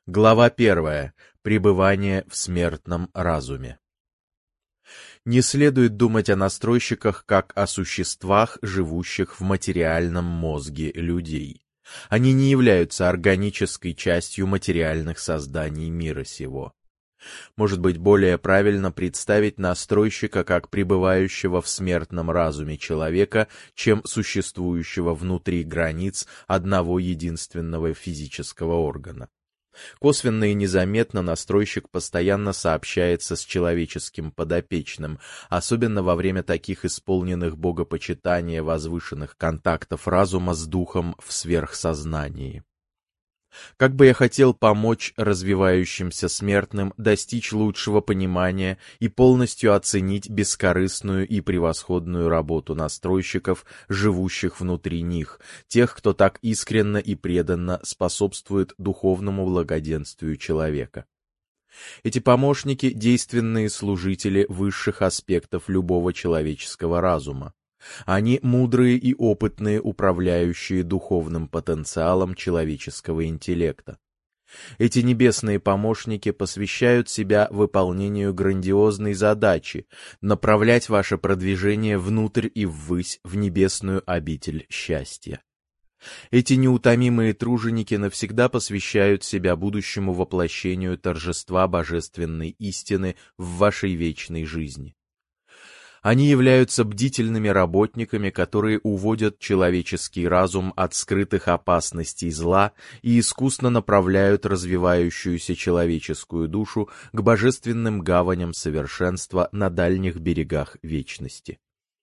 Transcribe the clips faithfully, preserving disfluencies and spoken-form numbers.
Глава первая. Пребывание в смертном разуме. Не следует думать о настройщиках как о существах, живущих в материальном мозге людей. Они не являются органической частью материальных созданий мира сего. Может быть, более правильно представить настройщика как пребывающего в смертном разуме человека, чем существующего внутри границ одного единственного физического органа. Косвенно и незаметно настройщик постоянно сообщается с человеческим подопечным, особенно во время таких исполненных богопочитания возвышенных контактов разума с духом в сверхсознании. Как бы я хотел помочь развивающимся смертным достичь лучшего понимания и полностью оценить бескорыстную и превосходную работу настройщиков, живущих внутри них, тех, кто так искренно и преданно способствует духовному благоденствию человека. Эти помощники — действенные служители высших аспектов любого человеческого разума. Они мудрые и опытные управляющие духовным потенциалом человеческого интеллекта. Эти небесные помощники посвящают себя выполнению грандиозной задачи направлять ваше продвижение внутрь и ввысь в небесную обитель счастья. Эти неутомимые труженики навсегда посвящают себя будущему воплощению торжества божественной истины в вашей вечной жизни. Они являются бдительными работниками, которые уводят человеческий разум от скрытых опасностей зла и искусно направляют развивающуюся человеческую душу к божественным гаваням совершенства на дальних берегах вечности.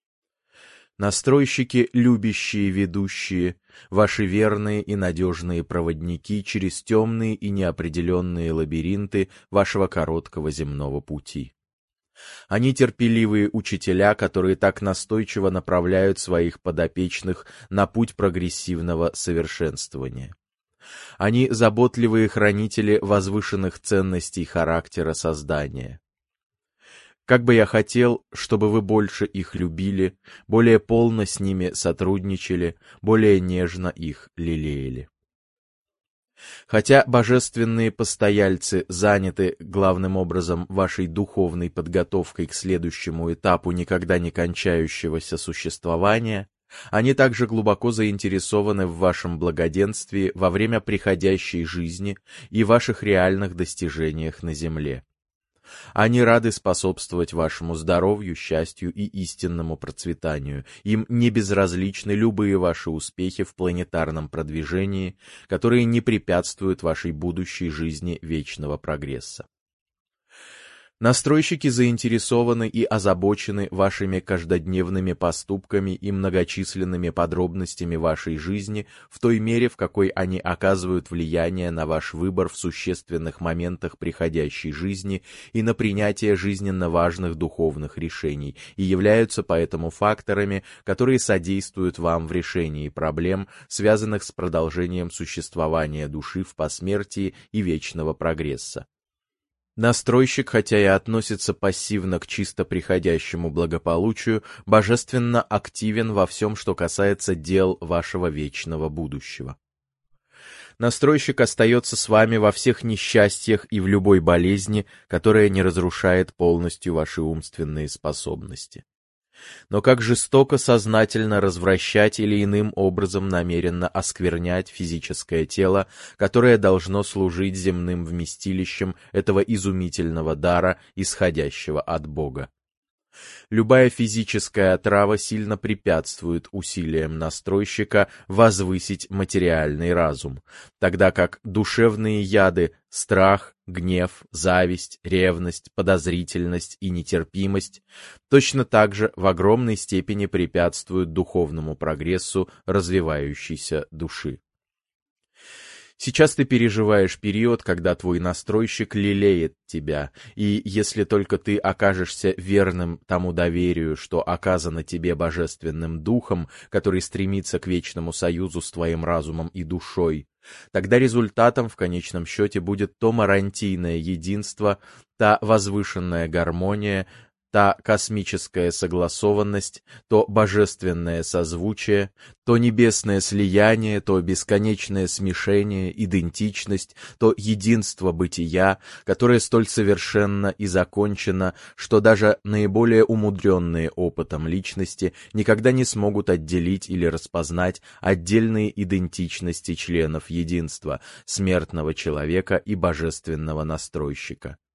Настройщики, любящие ведущие, ваши верные и надежные проводники через темные и неопределенные лабиринты вашего короткого земного пути. Они терпеливые учителя, которые так настойчиво направляют своих подопечных на путь прогрессивного совершенствования. Они заботливые хранители возвышенных ценностей характера создания. Как бы я хотел, чтобы вы больше их любили, более полно с ними сотрудничали, более нежно их лелеяли. Хотя божественные постояльцы заняты главным образом вашей духовной подготовкой к следующему этапу никогда не кончающегося существования, они также глубоко заинтересованы в вашем благоденствии во время приходящей жизни и ваших реальных достижениях на земле. Они рады способствовать вашему здоровью, счастью и истинному процветанию. Им не безразличны любые ваши успехи в планетарном продвижении, которые не препятствуют вашей будущей жизни вечного прогресса. Настройщики заинтересованы и озабочены вашими каждодневными поступками и многочисленными подробностями вашей жизни в той мере, в какой они оказывают влияние на ваш выбор в существенных моментах приходящей жизни и на принятие жизненно важных духовных решений, и являются поэтому факторами, которые содействуют вам в решении проблем, связанных с продолжением существования души в посмертии и вечного прогресса. Настройщик, хотя и относится пассивно к чисто приходящему благополучию, божественно активен во всем, что касается дел вашего вечного будущего. Настройщик остается с вами во всех несчастьях и в любой болезни, которая не разрушает полностью ваши умственные способности. Но как жестоко сознательно развращать или иным образом намеренно осквернять физическое тело, которое должно служить земным вместилищем этого изумительного дара, исходящего от Бога. Любая физическая отрава сильно препятствует усилиям настройщика возвысить материальный разум, тогда как душевные яды — страх, гнев, зависть, ревность, подозрительность и нетерпимость — точно так же в огромной степени препятствуют духовному прогрессу развивающейся души. Сейчас ты переживаешь период, когда твой настройщик лелеет тебя, и если только ты окажешься верным тому доверию, что оказано тебе божественным духом, который стремится к вечному союзу с твоим разумом и душой, тогда результатом в конечном счете будет то марантийное единство, та возвышенная гармония, та космическая согласованность, то божественное созвучие, то небесное слияние, то бесконечное смешение, идентичность, то единство бытия, которое столь совершенно и закончено, что даже наиболее умудренные опытом личности никогда не смогут отделить или распознать отдельные идентичности членов единства, смертного человека и божественного настройщика.